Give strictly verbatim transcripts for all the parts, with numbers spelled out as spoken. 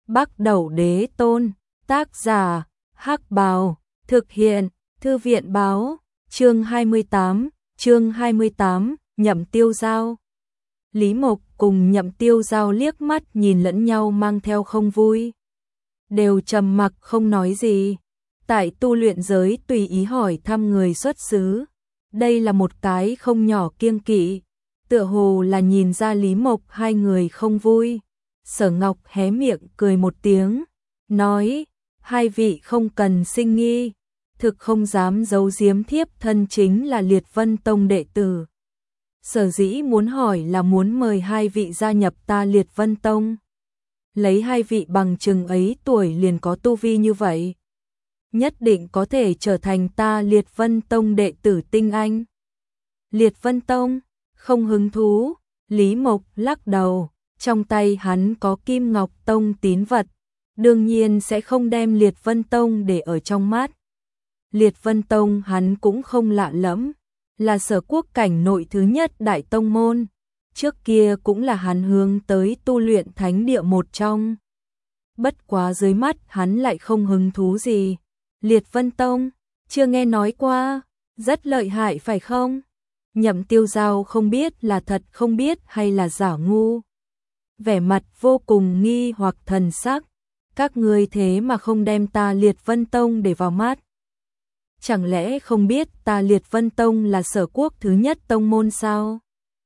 Bắc Đẩu Đế Tôn, tác giả, Hắc Bào, thực hiện, Thư viện Báo, chương hai mươi tám, chương hai mươi tám, Nhậm Tiêu Giao. Lý Mộc cùng Nhậm Tiêu Giao liếc mắt nhìn lẫn nhau mang theo không vui. Đều trầm mặc không nói gì. Tại tu luyện giới tùy ý hỏi thăm người xuất xứ. Đây là một cái không nhỏ kiêng kỵ. Tựa hồ là nhìn ra Lý Mộc hai người không vui. Sở Ngọc hé miệng cười một tiếng. Nói, hai vị không cần sinh nghi. Thực không dám giấu giếm thiếp thân chính là Liệt Vân Tông đệ tử. Sở dĩ muốn hỏi là muốn mời hai vị gia nhập ta Liệt Vân Tông. Lấy hai vị bằng chừng ấy tuổi liền có tu vi như vậy. Nhất định có thể trở thành ta Liệt Vân Tông đệ tử tinh anh. Liệt Vân Tông, không hứng thú, Lý Mộc lắc đầu, trong tay hắn có Kim Ngọc Tông tín vật, đương nhiên sẽ không đem Liệt Vân Tông để ở trong mắt. Liệt Vân Tông hắn cũng không lạ lẫm, là Sở Quốc cảnh nội thứ nhất đại tông môn, trước kia cũng là hắn hướng tới tu luyện thánh địa một trong. Bất quá dưới mắt hắn lại không hứng thú gì. Liệt Vân Tông, chưa nghe nói qua, rất lợi hại phải không? Nhậm Tiêu Giao không biết là thật không biết hay là giả ngu. Vẻ mặt vô cùng nghi hoặc thần sắc, các ngươi thế mà không đem ta Liệt Vân Tông để vào mắt. Chẳng lẽ không biết ta Liệt Vân Tông là Sở Quốc thứ nhất tông môn sao?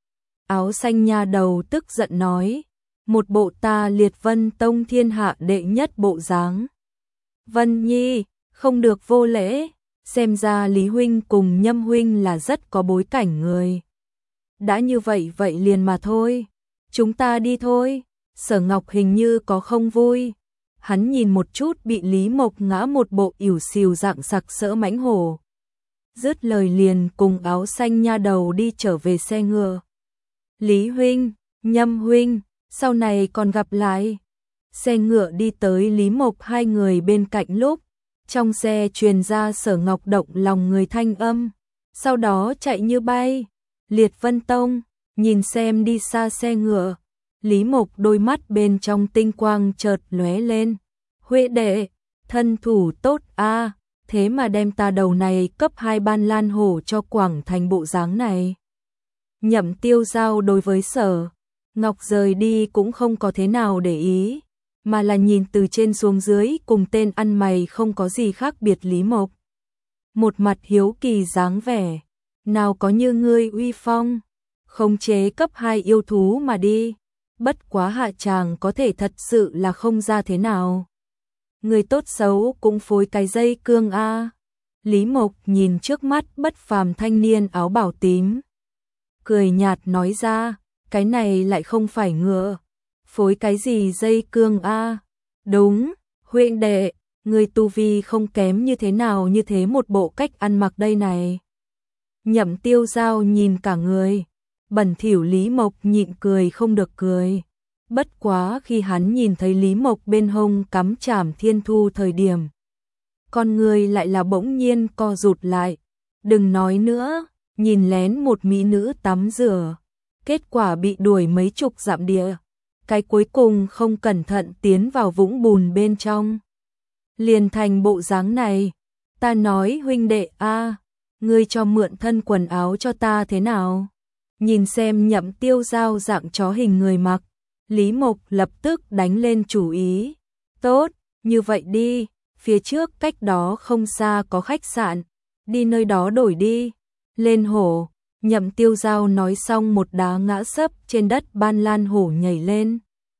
Áo xanh nha đầu tức giận nói, một bộ ta Liệt Vân Tông thiên hạ đệ nhất bộ dáng. Vân Nhi, không được vô lễ, xem ra Lý huynh cùng Nhâm huynh là rất có bối cảnh người. Đã như vậy vậy liền mà thôi, chúng ta đi thôi. Sở Ngọc hình như có không vui. Hắn nhìn một chút bị Lý Mộc ngã một bộ ỉu xìu dạng sặc sỡ mãnh hổ. Dứt lời liền cùng áo xanh nha đầu đi trở về xe ngựa. Lý huynh, Nhâm huynh, sau này còn gặp lại. Xe ngựa đi tới Lý Mộc hai người bên cạnh lúc, trong xe truyền ra Sở Ngọc động lòng người thanh âm, sau đó chạy như bay. Liệt Vân Tông, nhìn xem đi xa xe ngựa. Lý Mộc đôi mắt bên trong tinh quang chợt lóe lên. Huệ đệ, thân thủ tốt a, thế mà đem ta đầu này cấp hai ban lan hổ cho Quảng Thành bộ dáng này. Nhậm Tiêu Giao đối với Sở Ngọc rời đi cũng không có thế nào để ý, mà là nhìn từ trên xuống dưới cùng tên ăn mày không có gì khác biệt Lý Mộc. Một mặt hiếu kỳ dáng vẻ, nào có như ngươi uy phong, khống chế cấp hai yêu thú mà đi. Bất quá hạ chàng có thể thật sự là không ra thế nào. Người tốt xấu cũng phối cái dây cương a. Lý Mộc nhìn trước mắt bất phàm thanh niên áo bảo tím, cười nhạt nói ra, cái này lại không phải ngựa. Phối cái gì dây cương a? Đúng, huynh đệ, người tu vi không kém như thế nào như thế một bộ cách ăn mặc đây này. Nhậm Tiêu Giao nhìn cả người. Bẩn thỉu Lý Mộc nhịn cười không được cười. Bất quá khi hắn nhìn thấy Lý Mộc bên hông cắm trảm thiên thu thời điểm, con người lại là bỗng nhiên co rụt lại. Đừng nói nữa, nhìn lén một mỹ nữ tắm rửa, kết quả bị đuổi mấy chục dặm địa, cái cuối cùng không cẩn thận tiến vào vũng bùn bên trong, liền thành bộ dáng này. Ta nói huynh đệ a, ngươi cho mượn thân quần áo cho ta thế nào? Nhìn xem Nhậm Tiêu Giao dạng chó hình người mặc, Lý Mộc lập tức đánh lên chủ ý. Tốt, như vậy đi, phía trước cách đó không xa có khách sạn, đi nơi đó đổi đi. Lên hổ, Nhậm Tiêu Giao nói xong một đá ngã sấp trên đất ban lan hổ nhảy lên.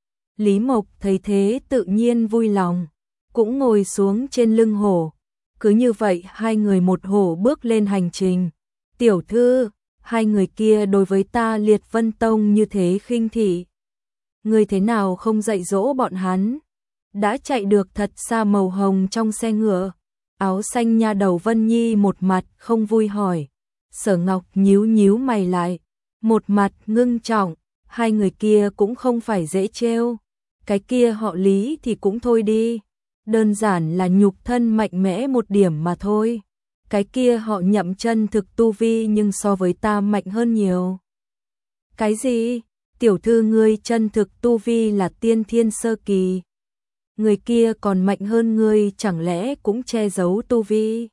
Lý Mộc thấy thế tự nhiên vui lòng, cũng ngồi xuống trên lưng hổ. Cứ như vậy hai người một hổ bước lên hành trình. Tiểu thư, hai người kia đối với ta Liệt Vân Tông như thế khinh thị. Người thế nào không dạy dỗ bọn hắn? Đã chạy được thật xa màu hồng trong xe ngựa. Áo xanh nha đầu Vân Nhi một mặt không vui hỏi. Sở Ngọc nhíu nhíu mày lại, một mặt ngưng trọng. Hai người kia cũng không phải dễ trêu. Cái kia họ Lý thì cũng thôi đi, đơn giản là nhục thân mạnh mẽ một điểm mà thôi. Cái kia họ Nhậm chân thực tu vi nhưng so với ta mạnh hơn nhiều. Cái gì? Tiểu thư ngươi chân thực tu vi là tiên thiên sơ kỳ. người kia còn mạnh hơn ngươi chẳng lẽ cũng che giấu tu vi.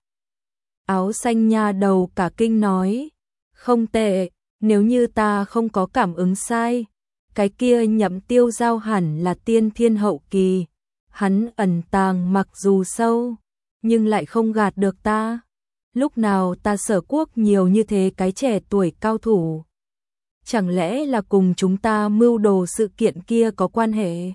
Áo xanh nha đầu cả kinh nói, không tệ, nếu như ta không có cảm ứng sai, cái kia Nhậm Tiêu Giao hẳn là tiên thiên hậu kỳ, hắn ẩn tàng mặc dù sâu, nhưng lại không gạt được ta. Lúc nào ta Sở Quốc nhiều như thế cái trẻ tuổi cao thủ? Chẳng lẽ là cùng chúng ta mưu đồ sự kiện kia có quan hệ?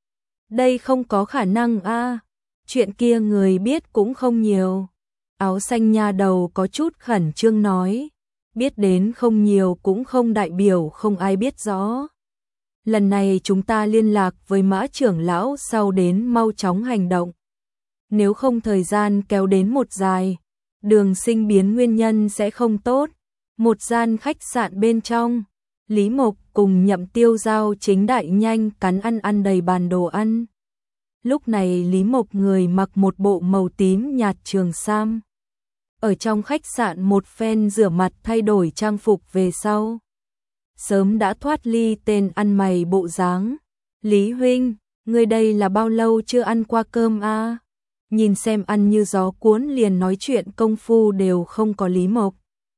Đây không có khả năng a, chuyện kia người biết cũng không nhiều. Áo xanh nha đầu có chút khẩn trương nói, biết đến không nhiều cũng không đại biểu không ai biết rõ. Lần này chúng ta liên lạc với Mã trưởng lão sau đến mau chóng hành động. Nếu không thời gian kéo đến một dài, Đường Sinh biến nguyên nhân sẽ không tốt. Một gian khách sạn bên trong, Lý Mộc cùng Nhậm Tiêu Giao chính đại nhanh cắn ăn ăn đầy bàn đồ ăn. Lúc này Lý Mộc người mặc một bộ màu tím nhạt trường sam. Ở trong khách sạn một phen rửa mặt thay đổi trang phục về sau. Sớm đã thoát ly tên ăn mày bộ dáng. Lý huynh, người đây là bao lâu chưa ăn qua cơm a? À? Nhìn xem ăn như gió cuốn liền nói chuyện công phu đều không có Lý Mộc.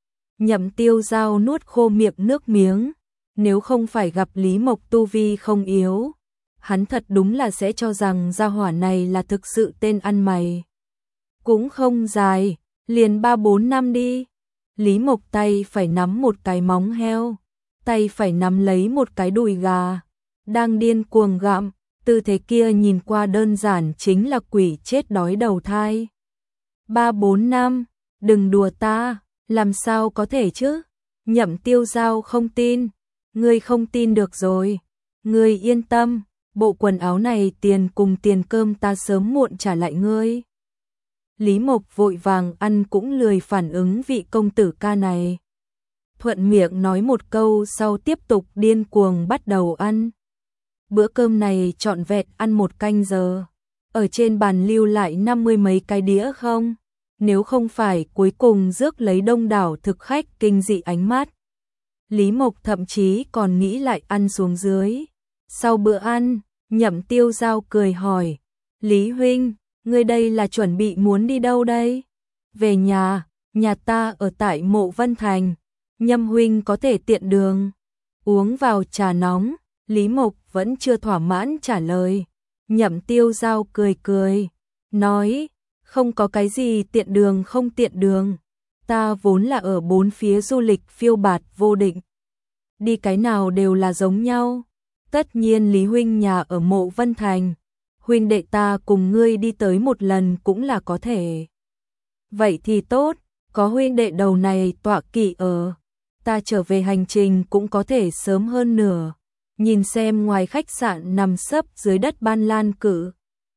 Nhậm Tiêu Giao nuốt khô miệng nước miếng. Nếu không phải gặp Lý Mộc tu vi không yếu, hắn thật đúng là sẽ cho rằng gia hỏa này là thực sự tên ăn mày. Cũng không dài, liền ba bốn năm đi. Lý Mộc tay phải nắm một cái móng heo, tay phải nắm lấy một cái đùi gà, đang điên cuồng gặm, tư thế kia nhìn qua đơn giản chính là quỷ chết đói đầu thai. Ba bốn năm, đừng đùa ta, làm sao có thể chứ? Nhậm Tiêu Giao không tin, ngươi không tin được rồi, ngươi yên tâm, bộ quần áo này tiền cùng tiền cơm ta sớm muộn trả lại ngươi. Lý Mộc vội vàng ăn cũng lười phản ứng vị công tử ca này. Thuận miệng nói một câu sau tiếp tục điên cuồng bắt đầu ăn. Bữa cơm này trọn vẹn ăn một canh giờ. Ở trên bàn lưu lại năm mươi mấy cái đĩa không? Nếu không phải cuối cùng rước lấy đông đảo thực khách kinh dị ánh mắt. Lý Mộc thậm chí còn nghĩ lại ăn xuống dưới. Sau bữa ăn, Nhậm Tiêu Giao cười hỏi, Lý huynh, ngươi đây là chuẩn bị muốn đi đâu đây? Về nhà, nhà ta ở tại Mộ Vân Thành, Nhâm huynh có thể tiện đường. Uống vào trà nóng, Lý Mộc vẫn chưa thỏa mãn trả lời. Nhậm Tiêu Giao cười cười, nói, không có cái gì tiện đường không tiện đường. Ta vốn là ở bốn phía du lịch phiêu bạt vô định. Đi cái nào đều là giống nhau. Tất nhiên Lý huynh nhà ở Mộ Vân Thành, huynh đệ ta cùng ngươi đi tới một lần cũng là có thể. Vậy thì tốt, có huynh đệ đầu này tọa kỵ ở, ta trở về hành trình cũng có thể sớm hơn nửa. Nhìn xem ngoài khách sạn nằm sấp dưới đất ban lan cự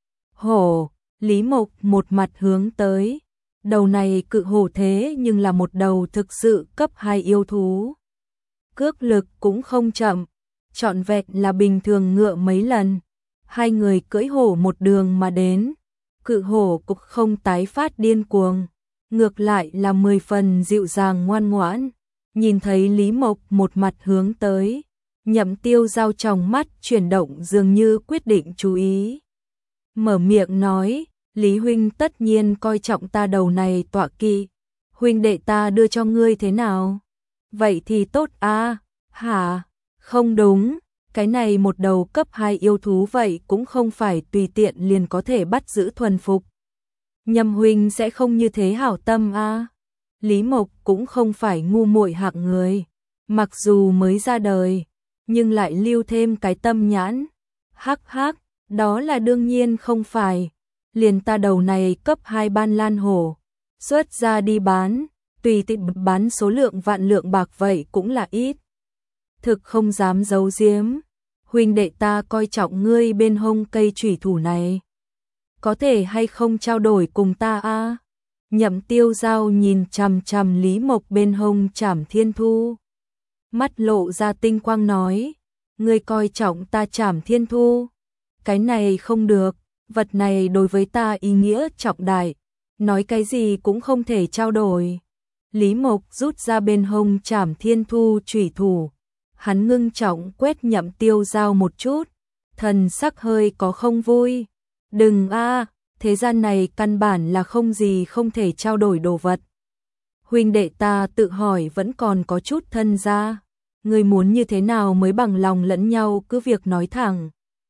hổ, Lý Mộc một mặt hướng tới. Đầu này cự hổ thế nhưng là một đầu thực sự cấp hai yêu thú. Cước lực cũng không chậm, trọn vẹn là bình thường ngựa mấy lần. Hai người cưỡi hổ một đường mà đến, cự hổ cũng không tái phát điên cuồng, ngược lại là mười phần dịu dàng ngoan ngoãn. Nhìn thấy Lý Mộc một mặt hướng tới, Nhậm Tiêu Giao trong mắt chuyển động dường như quyết định chú ý. Mở miệng nói, Lý huynh tất nhiên coi trọng ta đầu này tọa kỵ, huynh đệ ta đưa cho ngươi thế nào? Vậy thì tốt a. Hả? Không đúng, cái này một đầu cấp hai yêu thú vậy cũng không phải tùy tiện liền có thể bắt giữ thuần phục. Nhâm huynh sẽ không như thế hảo tâm a. Lý Mộc cũng không phải ngu muội hạng người, mặc dù mới ra đời, nhưng lại lưu thêm cái tâm nhãn. Hắc hắc, đó là đương nhiên không phải. Liền ta đầu này cấp hai ban lan hổ, xuất ra đi bán, tùy tiện bán số lượng vạn lượng bạc vậy cũng là ít. Thực không dám giấu giếm, huynh đệ ta coi trọng ngươi bên hông cây chủy thủ này. Có thể hay không trao đổi cùng ta a? Nhậm Tiêu Giao nhìn chằm chằm Lý Mộc bên hông Trảm Thiên Thu. Mắt lộ ra tinh quang nói, ngươi coi trọng ta Trảm Thiên Thu. Cái này không được, vật này đối với ta ý nghĩa trọng đại, nói cái gì cũng không thể trao đổi. Lý Mộc rút ra bên hông Trảm Thiên Thu chủy thủ. Hắn ngưng trọng quét Nhậm Tiêu Giao một chút, thần sắc hơi có không vui. Đừng a, thế gian này căn bản là không gì không thể trao đổi đồ vật. Huynh đệ ta tự hỏi vẫn còn có chút thân ra, ngươi muốn như thế nào mới bằng lòng lẫn nhau cứ việc nói thẳng.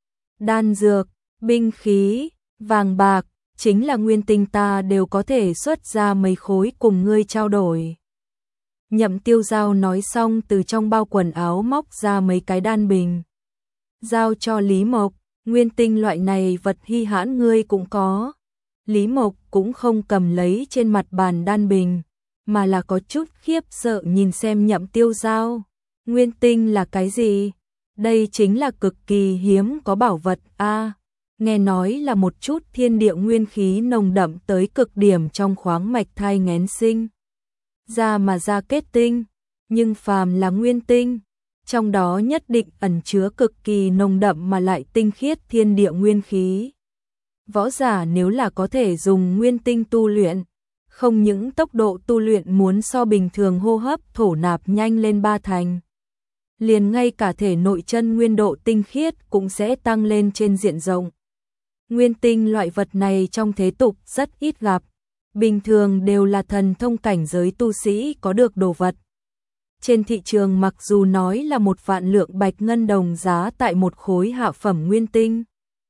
Đan dược, binh khí, vàng bạc, chính là nguyên tinh ta đều có thể xuất ra mấy khối cùng ngươi trao đổi. Nhậm Tiêu Giao nói xong từ trong bao quần áo móc ra mấy cái đan bình. Giao cho Lý Mộc, nguyên tinh loại này vật hy hãn ngươi cũng có. Lý Mộc cũng không cầm lấy trên mặt bàn đan bình, mà là có chút khiếp sợ nhìn xem Nhậm Tiêu Giao. Nguyên tinh là cái gì? Đây chính là cực kỳ hiếm có bảo vật a. Nghe nói là một chút thiên địa nguyên khí nồng đậm tới cực điểm trong khoáng mạch thai nghén sinh ra mà ra kết tinh, nhưng phàm là nguyên tinh, trong đó nhất định ẩn chứa cực kỳ nồng đậm mà lại tinh khiết thiên địa nguyên khí. Võ giả nếu là có thể dùng nguyên tinh tu luyện, không những tốc độ tu luyện muốn so bình thường hô hấp thổ nạp nhanh lên ba thành, liền ngay cả thể nội chân nguyên độ tinh khiết cũng sẽ tăng lên trên diện rộng. Nguyên tinh loại vật này trong thế tục rất ít gặp, bình thường đều là thần thông cảnh giới tu sĩ có được đồ vật. Trên thị trường mặc dù nói là một vạn lượng bạch ngân đồng giá tại một khối hạ phẩm nguyên tinh,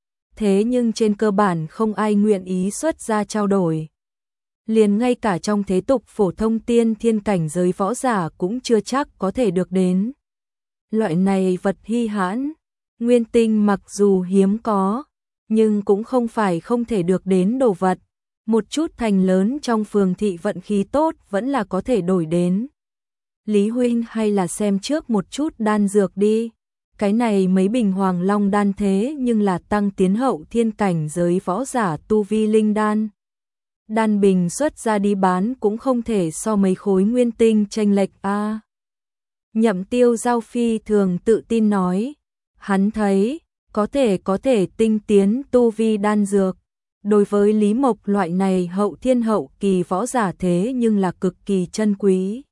thế nhưng trên cơ bản không ai nguyện ý xuất ra trao đổi. Liền ngay cả trong thế tục phổ thông tiên thiên cảnh giới võ giả cũng chưa chắc có thể được đến. Loại này vật hy hãn, nguyên tinh mặc dù hiếm có, nhưng cũng không phải không thể được đến đồ vật. Một chút thành lớn trong phường thị vận khí tốt vẫn là có thể đổi đến. Lý huynh hay là xem trước một chút đan dược đi. Cái này mấy bình hoàng long đan thế nhưng là tăng tiến hậu thiên cảnh giới võ giả tu vi linh đan. Đan bình xuất ra đi bán cũng không thể so mấy khối nguyên tinh chênh lệch a. Nhậm Tiêu Giao phi thường tự tin nói, hắn thấy có thể có thể tinh tiến tu vi đan dược. Đối với Lý Mộc loại này hậu thiên hậu kỳ võ giả thế nhưng là cực kỳ chân quý.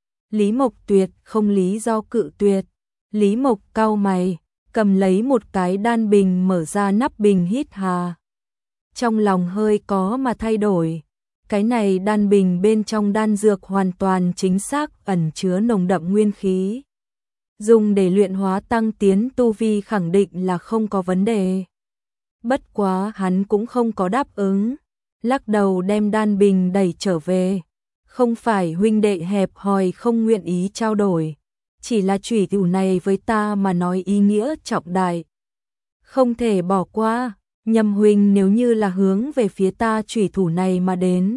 Lý Mộc tuyệt không lý do cự tuyệt. Lý Mộc cau mày, cầm lấy một cái đan bình mở ra nắp bình hít hà. Trong lòng hơi có mà thay đổi. Cái này đan bình bên trong đan dược hoàn toàn chính xác ẩn chứa nồng đậm nguyên khí. Dùng để luyện hóa tăng tiến tu vi khẳng định là không có vấn đề. Bất quá hắn cũng không có đáp ứng, lắc đầu đem đan bình đẩy trở về. Không phải huynh đệ hẹp hòi không nguyện ý trao đổi, chỉ là chủy thủ này với ta mà nói ý nghĩa trọng đại. Không thể bỏ qua, Nhậm huynh nếu như là hướng về phía ta chủy thủ này mà đến.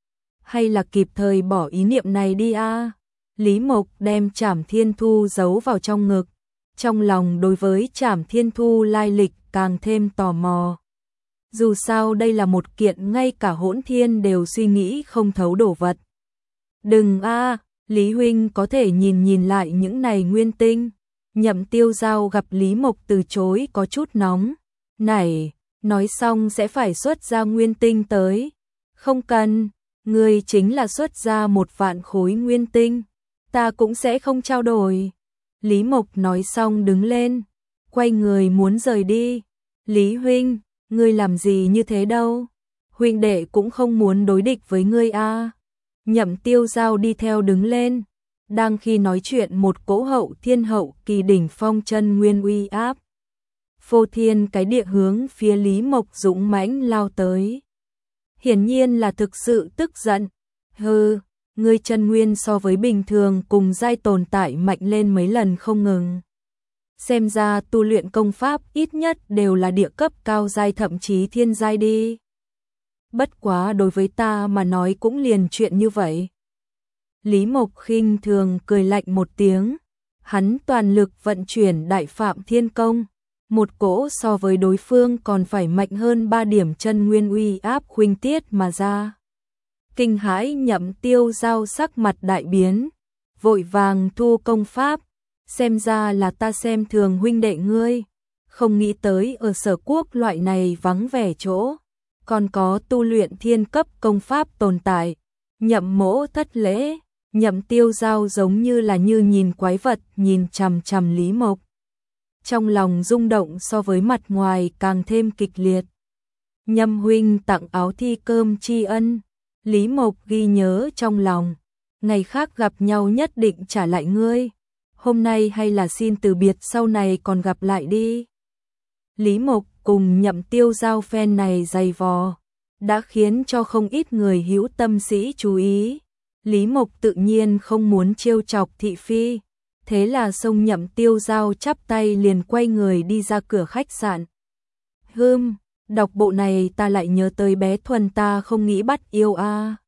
Hay là kịp thời bỏ ý niệm này đi a. Lý Mộc đem Trảm Thiên Thu giấu vào trong ngực, trong lòng đối với Trảm Thiên Thu lai lịch càng thêm tò mò. Dù sao đây là một kiện ngay cả hỗn thiên đều suy nghĩ không thấu đồ vật. Đừng a, Lý huynh có thể nhìn nhìn lại những này nguyên tinh. Nhậm Tiêu Giao gặp Lý Mộc từ chối có chút nóng. Này, nói xong sẽ phải xuất ra nguyên tinh tới. Không cần, ngươi chính là xuất ra một vạn khối nguyên tinh, ta cũng sẽ không trao đổi. Lý Mộc nói xong đứng lên, quay người muốn rời đi. Lý huynh, ngươi làm gì như thế đâu? Huynh đệ cũng không muốn đối địch với ngươi a. Nhậm Tiêu Giao đi theo đứng lên, đang khi nói chuyện một cỗ hậu thiên hậu kỳ đỉnh phong chân nguyên uy áp phô thiên cái địa hướng phía Lý Mộc dũng mãnh lao tới. Hiển nhiên là thực sự tức giận. Hừ, ngươi chân nguyên so với bình thường cùng giai tồn tại mạnh lên mấy lần không ngừng. Xem ra tu luyện công pháp ít nhất đều là địa cấp cao giai thậm chí thiên giai đi. Bất quá đối với ta mà nói cũng liền chuyện như vậy. Lý Mộc khinh thường cười lạnh một tiếng, hắn toàn lực vận chuyển Đại Phạm Thiên Công, một cỗ so với đối phương còn phải mạnh hơn ba điểm chân nguyên uy áp khuynh tiết mà ra. Kinh hãi Nhậm Tiêu Giao sắc mặt đại biến, vội vàng thu công pháp, xem ra là ta xem thường huynh đệ ngươi, không nghĩ tới ở Sở Quốc loại này vắng vẻ chỗ, còn có tu luyện thiên cấp công pháp tồn tại. Nhậm mỗ thất lễ. Nhậm Tiêu Giao giống như là như nhìn quái vật nhìn chằm chằm Lý Mộc. Trong lòng rung động so với mặt ngoài càng thêm kịch liệt. Nhâm huynh tặng áo thi cơm tri ân. Lý Mộc ghi nhớ trong lòng, ngày khác gặp nhau nhất định trả lại ngươi. Hôm nay hay là xin từ biệt, sau này còn gặp lại đi. Lý Mộc cùng Nhậm Tiêu Giao phen này dày vò, đã khiến cho không ít người hữu tâm sĩ chú ý. Lý Mộc tự nhiên không muốn trêu chọc thị phi, thế là xông Nhậm Tiêu Giao chắp tay liền quay người đi ra cửa khách sạn. Hừm, đọc bộ này ta lại nhớ tới bé Thuần, ta không nghĩ bắt yêu a. À.